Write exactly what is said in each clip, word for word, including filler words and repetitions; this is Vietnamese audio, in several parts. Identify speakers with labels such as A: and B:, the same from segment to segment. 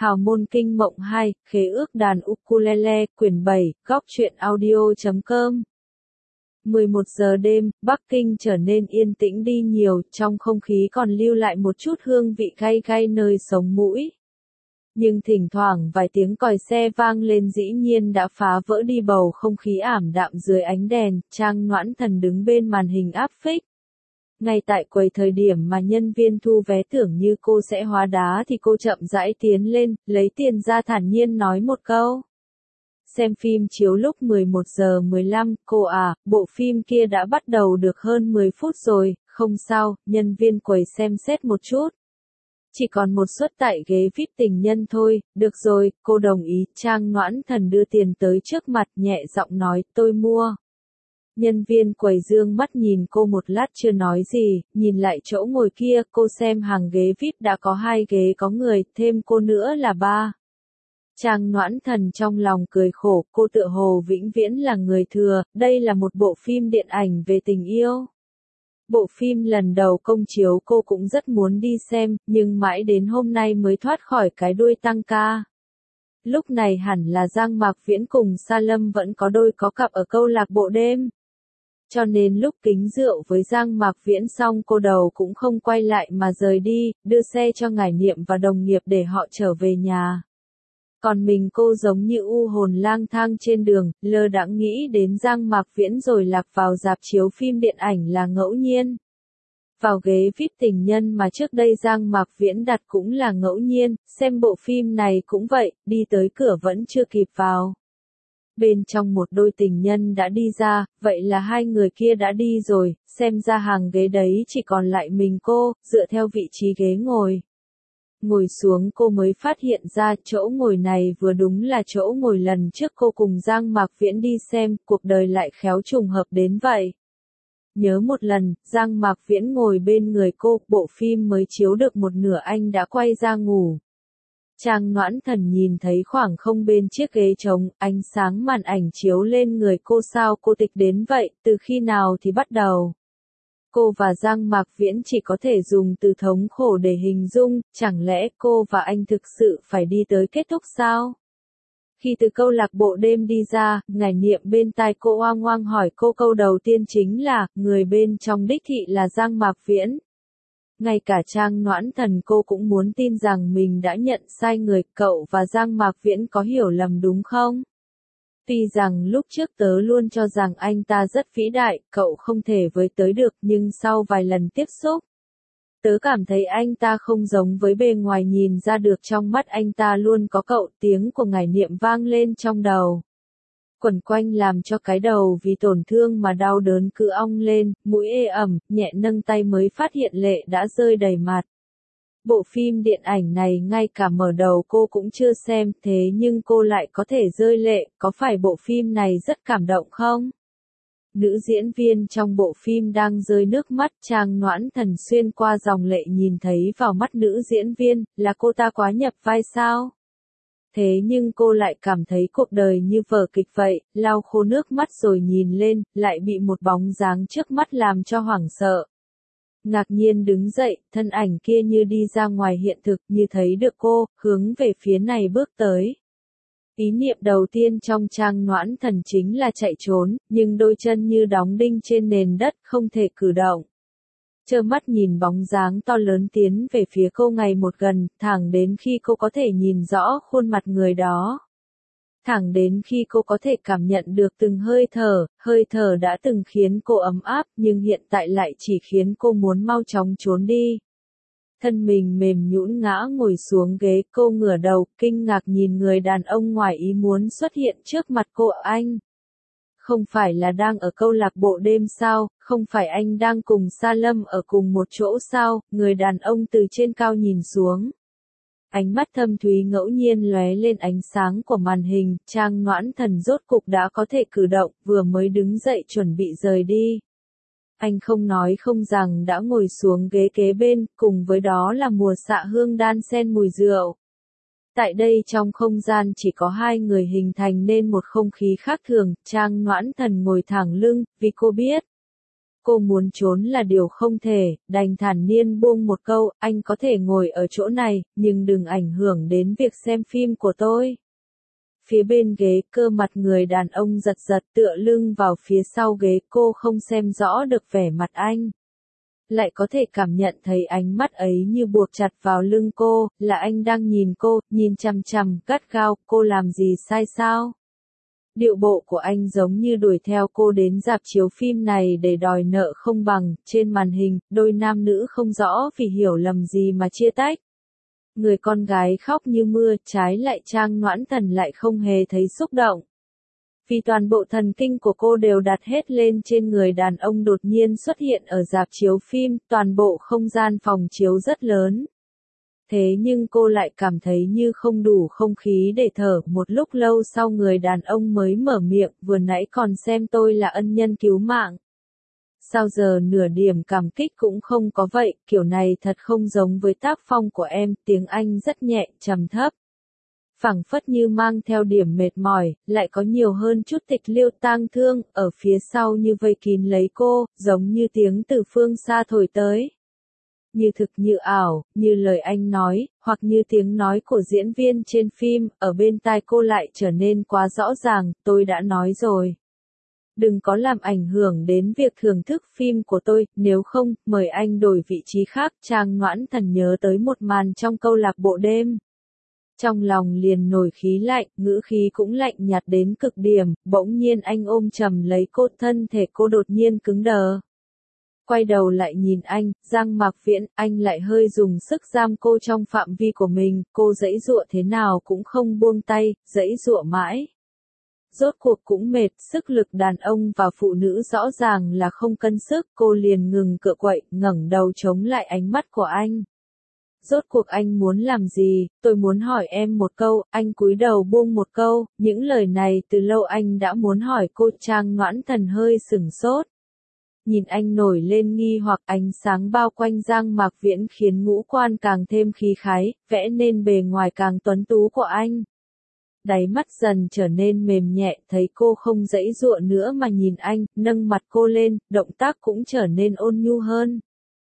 A: Hào môn kinh mộng hai, khế ước đàn ukulele, quyển bảy, góc truyện audio chấm com. mười một giờ đêm, Bắc Kinh trở nên yên tĩnh đi nhiều, trong không khí còn lưu lại một chút hương vị cay cay nơi sống mũi. Nhưng thỉnh thoảng vài tiếng còi xe vang lên dĩ nhiên đã phá vỡ đi bầu không khí ảm đạm dưới ánh đèn. Trang Noãn Thần đứng bên màn hình áp phích. Ngay tại quầy thời điểm mà nhân viên thu vé tưởng như cô sẽ hóa đá thì cô chậm rãi tiến lên, lấy tiền ra thản nhiên nói một câu. Xem phim chiếu lúc mười một giờ mười lăm, cô à, bộ phim kia đã bắt đầu được hơn mười phút rồi, không sao, nhân viên quầy xem xét một chút. Chỉ còn một suất tại ghế vi ai pi tình nhân thôi, được rồi, cô đồng ý. Trang Noãn Thần đưa tiền tới trước mặt nhẹ giọng nói, tôi mua. Nhân viên quầy dương mắt nhìn cô một lát chưa nói gì, nhìn lại chỗ ngồi kia, cô xem hàng ghế vi ai pi đã có hai ghế có người, thêm cô nữa là ba. Trang Noãn Thần trong lòng cười khổ, cô tựa hồ vĩnh viễn là người thừa, đây là một bộ phim điện ảnh về tình yêu. Bộ phim lần đầu công chiếu cô cũng rất muốn đi xem, nhưng mãi đến hôm nay mới thoát khỏi cái đuôi tăng ca. Lúc này hẳn là Giang Mạc Viễn cùng Sa Lâm vẫn có đôi có cặp ở câu lạc bộ đêm. Cho nên lúc kính rượu với Giang Mạc Viễn xong cô đầu cũng không quay lại mà rời đi, đưa xe cho Ngải Niệm và đồng nghiệp để họ trở về nhà. Còn mình cô giống như u hồn lang thang trên đường, lơ đãng nghĩ đến Giang Mạc Viễn rồi lạc vào rạp chiếu phim điện ảnh là ngẫu nhiên. Vào ghế vi ai pi tình nhân mà trước đây Giang Mạc Viễn đặt cũng là ngẫu nhiên, xem bộ phim này cũng vậy, đi tới cửa vẫn chưa kịp vào. Bên trong một đôi tình nhân đã đi ra, vậy là hai người kia đã đi rồi, xem ra hàng ghế đấy chỉ còn lại mình cô, dựa theo vị trí ghế ngồi. Ngồi xuống cô mới phát hiện ra chỗ ngồi này vừa đúng là chỗ ngồi lần trước cô cùng Giang Mạc Viễn đi xem, cuộc đời lại khéo trùng hợp đến vậy. Nhớ một lần, Giang Mạc Viễn ngồi bên người cô, bộ phim mới chiếu được một nửa anh đã quay ra ngủ. Trang Noãn Thần nhìn thấy khoảng không bên chiếc ghế trống, ánh sáng màn ảnh chiếu lên người cô sao cô tịch đến vậy, từ khi nào thì bắt đầu. Cô và Giang Mạc Viễn chỉ có thể dùng từ thống khổ để hình dung, chẳng lẽ cô và anh thực sự phải đi tới kết thúc sao? Khi từ câu lạc bộ đêm đi ra, Ngải Niệm bên tai cô oang oang hỏi cô câu đầu tiên chính là, người bên trong đích thị là Giang Mạc Viễn. Ngay cả Trang Noãn Thần cô cũng muốn tin rằng mình đã nhận sai người, cậu và Giang Mạc Viễn có hiểu lầm đúng không? Tuy rằng lúc trước tớ luôn cho rằng anh ta rất vĩ đại, cậu không thể với tới được, nhưng sau vài lần tiếp xúc, tớ cảm thấy anh ta không giống với bề ngoài nhìn ra được, trong mắt anh ta luôn có cậu. Tiếng của Ngải Niệm vang lên trong đầu. Quẩn quanh làm cho cái đầu vì tổn thương mà đau đớn cứ ong lên, mũi ê ẩm, nhẹ nâng tay mới phát hiện lệ đã rơi đầy mặt. Bộ phim điện ảnh này ngay cả mở đầu cô cũng chưa xem, thế nhưng cô lại có thể rơi lệ, có phải bộ phim này rất cảm động không? Nữ diễn viên trong bộ phim đang rơi nước mắt, Trang Noãn Thần xuyên qua dòng lệ nhìn thấy vào mắt nữ diễn viên, là cô ta quá nhập vai sao? Thế nhưng cô lại cảm thấy cuộc đời như vở kịch vậy, lau khô nước mắt rồi nhìn lên, lại bị một bóng dáng trước mắt làm cho hoảng sợ. Ngạc nhiên đứng dậy, thân ảnh kia như đi ra ngoài hiện thực, như thấy được cô, hướng về phía này bước tới. Ý niệm đầu tiên trong Trang Noãn Thần chính là chạy trốn, nhưng đôi chân như đóng đinh trên nền đất, không thể cử động. Trơ mắt nhìn bóng dáng to lớn tiến về phía cô ngày một gần, thẳng đến khi cô có thể nhìn rõ khuôn mặt người đó. Thẳng đến khi cô có thể cảm nhận được từng hơi thở, hơi thở đã từng khiến cô ấm áp, nhưng hiện tại lại chỉ khiến cô muốn mau chóng trốn đi. Thân mình mềm nhũn ngã ngồi xuống ghế, cô ngửa đầu, kinh ngạc nhìn người đàn ông ngoài ý muốn xuất hiện trước mặt cô. Anh không phải là đang ở câu lạc bộ đêm sao, không phải anh đang cùng Sa Lâm ở cùng một chỗ sao? Người đàn ông từ trên cao nhìn xuống. Ánh mắt thâm thúy ngẫu nhiên lóe lên ánh sáng của màn hình, Trang Noãn Thần rốt cục đã có thể cử động, vừa mới đứng dậy chuẩn bị rời đi. Anh không nói không rằng đã ngồi xuống ghế kế bên, cùng với đó là mùa xạ hương đan xen mùi rượu. Tại đây trong không gian chỉ có hai người hình thành nên một không khí khác thường, Trang Noãn Thần ngồi thẳng lưng, vì cô biết. Cô muốn trốn là điều không thể, đành thản nhiên buông một câu, anh có thể ngồi ở chỗ này, nhưng đừng ảnh hưởng đến việc xem phim của tôi. Phía bên ghế, cơ mặt người đàn ông giật giật tựa lưng vào phía sau ghế, cô không xem rõ được vẻ mặt anh. Lại có thể cảm nhận thấy ánh mắt ấy như buộc chặt vào lưng cô, là anh đang nhìn cô, nhìn chằm chằm, gắt gao, cô làm gì sai sao? Điệu bộ của anh giống như đuổi theo cô đến rạp chiếu phim này để đòi nợ không bằng, trên màn hình, đôi nam nữ không rõ vì hiểu lầm gì mà chia tách. Người con gái khóc như mưa, trái lại Trang Noãn Thần lại không hề thấy xúc động. Vì toàn bộ thần kinh của cô đều đặt hết lên trên người đàn ông đột nhiên xuất hiện ở rạp chiếu phim, toàn bộ không gian phòng chiếu rất lớn. Thế nhưng cô lại cảm thấy như không đủ không khí để thở, một lúc lâu sau người đàn ông mới mở miệng, vừa nãy còn xem tôi là ân nhân cứu mạng. Sao giờ nửa điểm cảm kích cũng không có vậy, kiểu này thật không giống với tác phong của em, tiếng Anh rất nhẹ, trầm thấp. Phảng phất như mang theo điểm mệt mỏi, lại có nhiều hơn chút tịch liêu tang thương, ở phía sau như vây kín lấy cô, giống như tiếng từ phương xa thổi tới. Như thực như ảo, như lời anh nói, hoặc như tiếng nói của diễn viên trên phim, ở bên tai cô lại trở nên quá rõ ràng, tôi đã nói rồi. Đừng có làm ảnh hưởng đến việc thưởng thức phim của tôi, nếu không, mời anh đổi vị trí khác. Trang Noãn Thần nhớ tới một màn trong câu lạc bộ đêm. Trong lòng liền nổi khí lạnh, ngữ khí cũng lạnh nhạt đến cực điểm, bỗng nhiên anh ôm chầm lấy cô, thân thể cô đột nhiên cứng đờ. Quay đầu lại nhìn anh, Giang Mạc Viễn, anh lại hơi dùng sức giam cô trong phạm vi của mình, cô giãy giụa thế nào cũng không buông tay, giãy giụa mãi. Rốt cuộc cũng mệt, sức lực đàn ông và phụ nữ rõ ràng là không cân sức, cô liền ngừng cựa quậy, ngẩng đầu chống lại ánh mắt của anh. Rốt cuộc anh muốn làm gì, tôi muốn hỏi em một câu, anh cúi đầu buông một câu, những lời này từ lâu anh đã muốn hỏi cô. Trang Noãn Thần hơi sửng sốt. Nhìn anh nổi lên nghi hoặc, ánh sáng bao quanh Giang Mạc Viễn khiến ngũ quan càng thêm khí khái, vẽ nên bề ngoài càng tuấn tú của anh. Đáy mắt dần trở nên mềm nhẹ, thấy cô không giãy giụa nữa mà nhìn anh, nâng mặt cô lên, động tác cũng trở nên ôn nhu hơn.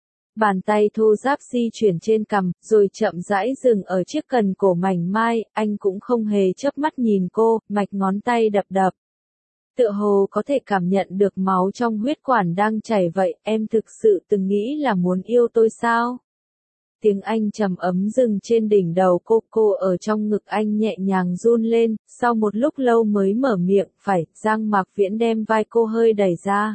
A: Bàn tay thô ráp di chuyển trên cằm, rồi chậm rãi dừng ở chiếc cần cổ mảnh mai, anh cũng không hề chớp mắt nhìn cô, mạch ngón tay đập đập. Tựa hồ có thể cảm nhận được máu trong huyết quản đang chảy vậy, em thực sự từng nghĩ là muốn yêu tôi sao? Tiếng anh trầm ấm dừng trên đỉnh đầu cô, cô ở trong ngực anh nhẹ nhàng run lên, sau một lúc lâu mới mở miệng, phải. Giang Mạc Viễn đem vai cô hơi đẩy ra.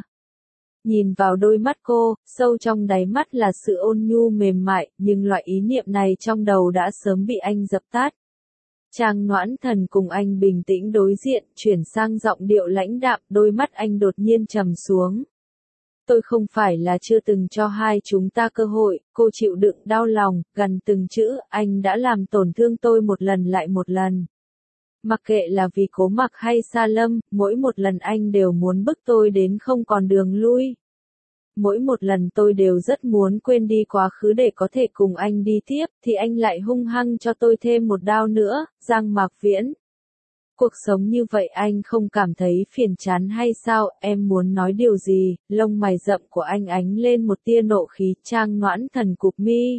A: Nhìn vào đôi mắt cô, sâu trong đáy mắt là sự ôn nhu mềm mại, nhưng loại ý niệm này trong đầu đã sớm bị anh dập tắt. Trang Noãn Thần cùng anh bình tĩnh đối diện, chuyển sang giọng điệu lãnh đạm, đôi mắt anh đột nhiên trầm xuống. Tôi không phải là chưa từng cho hai chúng ta cơ hội, cô chịu đựng đau lòng, gần từng chữ, anh đã làm tổn thương tôi một lần lại một lần. Mặc kệ là vì Cố Mặc hay Sa Lâm, mỗi một lần anh đều muốn bức tôi đến không còn đường lui. Mỗi một lần tôi đều rất muốn quên đi quá khứ để có thể cùng anh đi tiếp, thì anh lại hung hăng cho tôi thêm một đao nữa. Giang Mạc Viễn. Cuộc sống như vậy anh không cảm thấy phiền chán hay sao, em muốn nói điều gì? Lông mày rậm của anh ánh lên một tia nộ khí. Trang Noãn Thần cụp mi.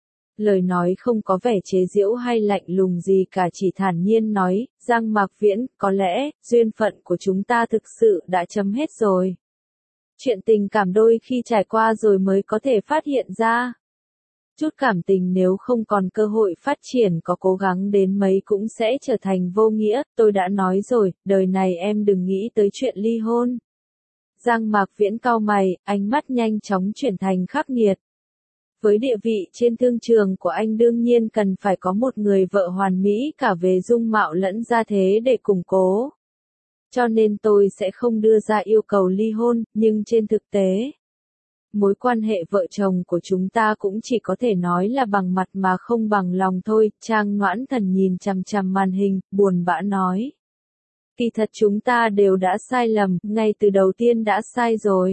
A: Lời nói không có vẻ chế giễu hay lạnh lùng gì cả, chỉ thản nhiên nói, Giang Mạc Viễn, có lẽ, duyên phận của chúng ta thực sự đã chấm hết rồi. Chuyện tình cảm đôi khi trải qua rồi mới có thể phát hiện ra. Chút cảm tình nếu không còn cơ hội phát triển, có cố gắng đến mấy cũng sẽ trở thành vô nghĩa, tôi đã nói rồi, đời này em đừng nghĩ tới chuyện ly hôn. Giang Mạc Viễn cau mày, ánh mắt nhanh chóng chuyển thành khắc nghiệt. Với địa vị trên thương trường của anh đương nhiên cần phải có một người vợ hoàn mỹ cả về dung mạo lẫn gia thế để củng cố. Cho nên tôi sẽ không đưa ra yêu cầu ly hôn, nhưng trên thực tế, mối quan hệ vợ chồng của chúng ta cũng chỉ có thể nói là bằng mặt mà không bằng lòng thôi. Trang Noãn Thần nhìn chằm chằm màn hình, buồn bã nói. Kỳ thật chúng ta đều đã sai lầm, ngay từ đầu tiên đã sai rồi.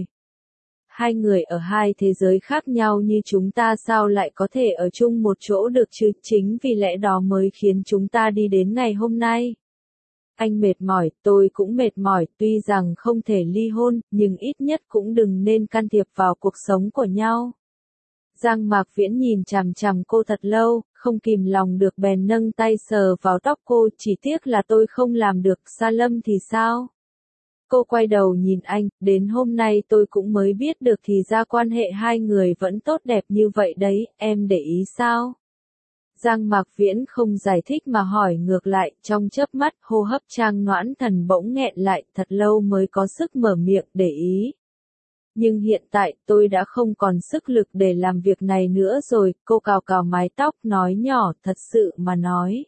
A: Hai người ở hai thế giới khác nhau như chúng ta sao lại có thể ở chung một chỗ được chứ, chính vì lẽ đó mới khiến chúng ta đi đến ngày hôm nay. Anh mệt mỏi, tôi cũng mệt mỏi, tuy rằng không thể ly hôn, nhưng ít nhất cũng đừng nên can thiệp vào cuộc sống của nhau. Giang Mạc Viễn nhìn chằm chằm cô thật lâu, không kìm lòng được bèn nâng tay sờ vào tóc cô, chỉ tiếc là tôi không làm được, Sa Lâm thì sao? Cô quay đầu nhìn anh, đến hôm nay tôi cũng mới biết được thì ra quan hệ hai người vẫn tốt đẹp như vậy đấy, em để ý sao? Giang Mạc Viễn không giải thích mà hỏi ngược lại, trong chớp mắt, hô hấp Trang Noãn Thần bỗng nghẹn lại, thật lâu mới có sức mở miệng, để ý. Nhưng hiện tại, tôi đã không còn sức lực để làm việc này nữa rồi, cô cào cào mái tóc, nói nhỏ, thật sự mà nói.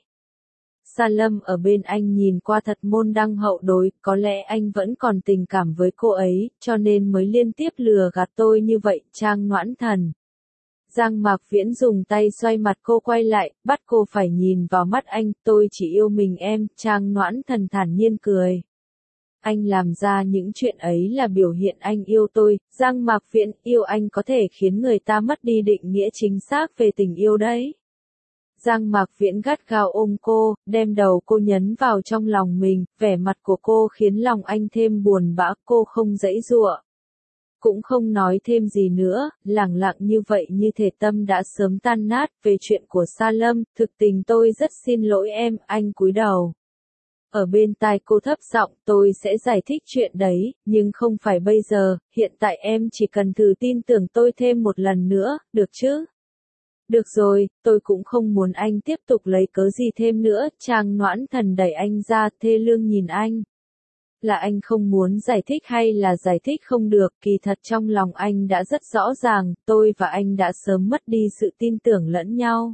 A: Sa Lâm ở bên anh nhìn qua thật môn đăng hậu đối, có lẽ anh vẫn còn tình cảm với cô ấy, cho nên mới liên tiếp lừa gạt tôi như vậy, Trang Noãn Thần. Giang Mạc Viễn dùng tay xoay mặt cô quay lại, bắt cô phải nhìn vào mắt anh, tôi chỉ yêu mình em, Trang Noãn Thần thản nhiên cười. Anh làm ra những chuyện ấy là biểu hiện anh yêu tôi, Giang Mạc Viễn, yêu anh có thể khiến người ta mất đi định nghĩa chính xác về tình yêu đấy. Giang Mạc Viễn gắt gao ôm cô, đem đầu cô nhấn vào trong lòng mình, vẻ mặt của cô khiến lòng anh thêm buồn bã, cô không giãy giụa. Cũng không nói thêm gì nữa, lẳng lặng như vậy như thể tâm đã sớm tan nát, về chuyện của Sa Lâm, thực tình tôi rất xin lỗi em, anh cúi đầu. Ở bên tai cô thấp giọng, tôi sẽ giải thích chuyện đấy, nhưng không phải bây giờ, hiện tại em chỉ cần thử tin tưởng tôi thêm một lần nữa, được chứ? Được rồi, tôi cũng không muốn anh tiếp tục lấy cớ gì thêm nữa, Trang Noãn Thần đẩy anh ra, thê lương nhìn anh. Là anh không muốn giải thích hay là giải thích không được, kỳ thật trong lòng anh đã rất rõ ràng, tôi và anh đã sớm mất đi sự tin tưởng lẫn nhau.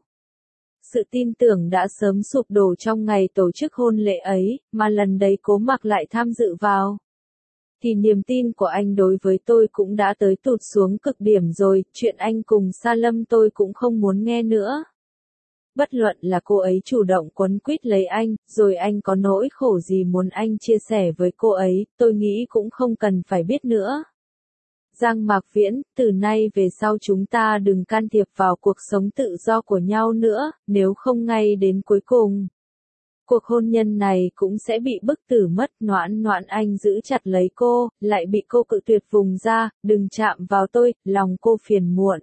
A: Sự tin tưởng đã sớm sụp đổ trong ngày tổ chức hôn lễ ấy, mà lần đấy Cố Mặc lại tham dự vào. Thì niềm tin của anh đối với tôi cũng đã tới tụt xuống cực điểm rồi, chuyện anh cùng Sa Lâm tôi cũng không muốn nghe nữa. Bất luận là cô ấy chủ động quấn quýt lấy anh, rồi anh có nỗi khổ gì muốn anh chia sẻ với cô ấy, tôi nghĩ cũng không cần phải biết nữa. Giang Mạc Viễn, từ nay về sau chúng ta đừng can thiệp vào cuộc sống tự do của nhau nữa, nếu không ngay đến cuối cùng. Cuộc hôn nhân này cũng sẽ bị bức tử mất. Noãn Noãn anh giữ chặt lấy cô, lại bị cô cự tuyệt vùng ra, đừng chạm vào tôi, lòng cô phiền muộn.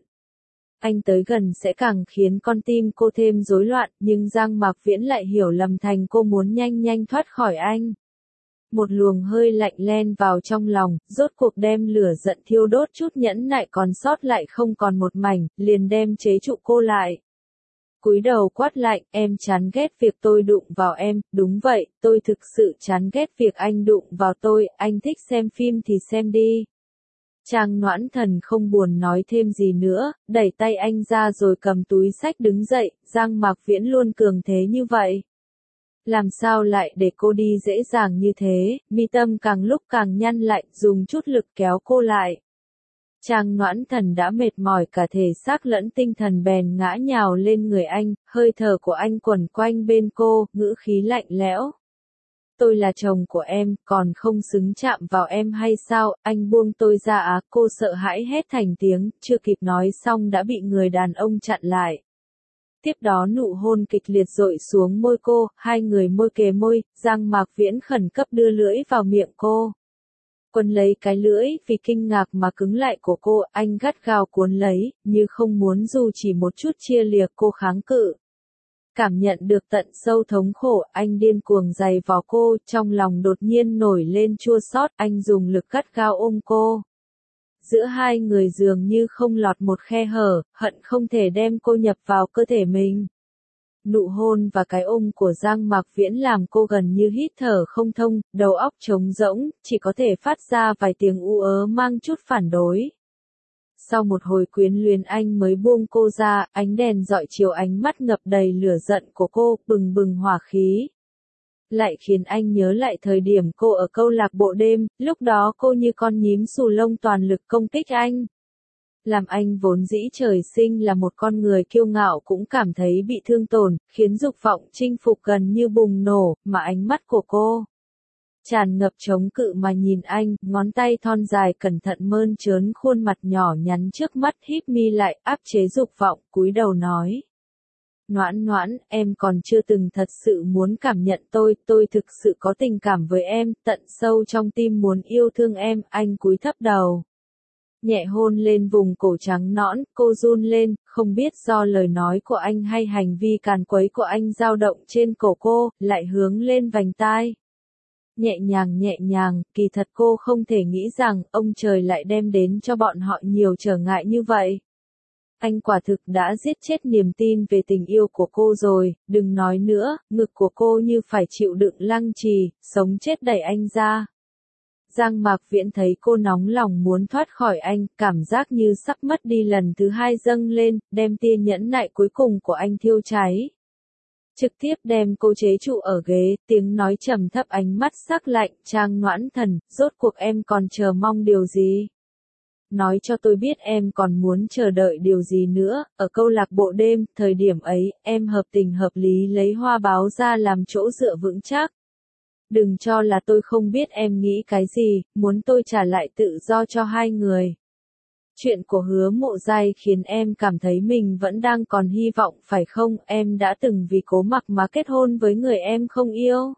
A: Anh tới gần sẽ càng khiến con tim cô thêm rối loạn, nhưng Giang Mạc Viễn lại hiểu lầm thành cô muốn nhanh nhanh thoát khỏi anh. Một luồng hơi lạnh len vào trong lòng, rốt cuộc đem lửa giận thiêu đốt chút nhẫn nại còn sót lại không còn một mảnh, liền đem chế trụ cô lại. Cúi đầu quát lạnh, em chán ghét việc tôi đụng vào em, đúng vậy, tôi thực sự chán ghét việc anh đụng vào tôi, anh thích xem phim thì xem đi. Trang Noãn Thần không buồn nói thêm gì nữa, đẩy tay anh ra rồi cầm túi xách đứng dậy, Giang Mạc Viễn luôn cường thế như vậy. Làm sao lại để cô đi dễ dàng như thế, mi tâm càng lúc càng nhăn lại, dùng chút lực kéo cô lại. Trang Noãn Thần đã mệt mỏi cả thể xác lẫn tinh thần bèn ngã nhào lên người anh, hơi thở của anh quẩn quanh bên cô, ngữ khí lạnh lẽo. Tôi là chồng của em, còn không xứng chạm vào em hay sao, anh buông tôi ra á, cô sợ hãi hét thành tiếng, chưa kịp nói xong đã bị người đàn ông chặn lại. Tiếp đó nụ hôn kịch liệt dội xuống môi cô, hai người môi kề môi, Giang Mạc Viễn khẩn cấp đưa lưỡi vào miệng cô. Quấn lấy cái lưỡi, vì kinh ngạc mà cứng lại của cô, anh gắt gao cuốn lấy, như không muốn dù chỉ một chút chia lìa cô kháng cự. Cảm nhận được tận sâu thống khổ, anh điên cuồng giày vào cô, trong lòng đột nhiên nổi lên chua xót, anh dùng lực gắt gao ôm cô. Giữa hai người dường như không lọt một khe hở, hận không thể đem cô nhập vào cơ thể mình. Nụ hôn và cái ôm của Giang Mạc Viễn làm cô gần như hít thở không thông, đầu óc trống rỗng, chỉ có thể phát ra vài tiếng u ớ mang chút phản đối. Sau một hồi quyến luyến anh mới buông cô ra, ánh đèn rọi chiếu ánh mắt ngập đầy lửa giận của cô, bừng bừng hỏa khí. Lại khiến anh nhớ lại thời điểm cô ở câu lạc bộ đêm, lúc đó cô như con nhím xù lông toàn lực công kích anh. Làm anh vốn dĩ trời sinh là một con người kiêu ngạo cũng cảm thấy bị thương tổn, khiến dục vọng chinh phục gần như bùng nổ, mà ánh mắt của cô tràn ngập chống cự mà nhìn anh, ngón tay thon dài cẩn thận mơn trớn khuôn mặt nhỏ nhắn trước mắt híp mi lại, áp chế dục vọng, cúi đầu nói. Noãn noãn, em còn chưa từng thật sự muốn cảm nhận tôi, tôi thực sự có tình cảm với em, tận sâu trong tim muốn yêu thương em, anh cúi thấp đầu. Nhẹ hôn lên vùng cổ trắng nõn, cô run lên, không biết do lời nói của anh hay hành vi càn quấy của anh dao động trên cổ cô, lại hướng lên vành tai. Nhẹ nhàng nhẹ nhàng, kỳ thật cô không thể nghĩ rằng ông trời lại đem đến cho bọn họ nhiều trở ngại như vậy. Anh quả thực đã giết chết niềm tin về tình yêu của cô rồi, đừng nói nữa, ngực của cô như phải chịu đựng lăng trì, sống chết đẩy anh ra. Giang Mạc Viễn thấy cô nóng lòng muốn thoát khỏi anh, cảm giác như sắp mất đi lần thứ hai dâng lên, đem tia nhẫn nại cuối cùng của anh thiêu cháy. Trực tiếp đem cô chế trụ ở ghế, tiếng nói trầm thấp ánh mắt sắc lạnh, Trang Noãn Thần, rốt cuộc em còn chờ mong điều gì? Nói cho tôi biết em còn muốn chờ đợi điều gì nữa, ở câu lạc bộ đêm, thời điểm ấy, em hợp tình hợp lý lấy hoa báo ra làm chỗ dựa vững chắc. Đừng cho là tôi không biết em nghĩ cái gì, muốn tôi trả lại tự do cho hai người. Chuyện của Hứa Mộ Giai khiến em cảm thấy mình vẫn đang còn hy vọng phải không, em đã từng vì Cố Mặc mà kết hôn với người em không yêu.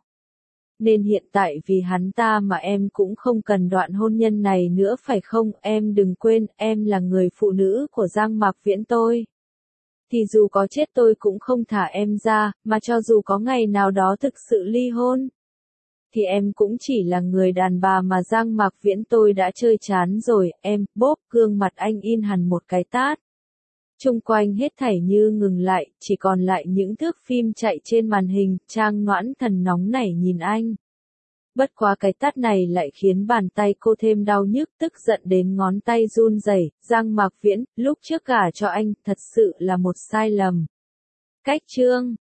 A: Nên hiện tại vì hắn ta mà em cũng không cần đoạn hôn nhân này nữa phải không, em đừng quên, em là người phụ nữ của Giang Mạc Viễn tôi. Thì dù có chết tôi cũng không thả em ra, mà cho dù có ngày nào đó thực sự ly hôn. Thì em cũng chỉ là người đàn bà mà Giang Mạc Viễn tôi đã chơi chán rồi, em, bốp, gương mặt anh in hẳn một cái tát. Chung quanh hết thảy như ngừng lại, chỉ còn lại những thước phim chạy trên màn hình, Trang Noãn Thần nóng nảy nhìn anh. Bất quá cái tát này lại khiến bàn tay cô thêm đau nhức, tức giận đến ngón tay run rẩy. Giang Mạc Viễn, lúc trước gả cho anh, thật sự là một sai lầm. Cách chương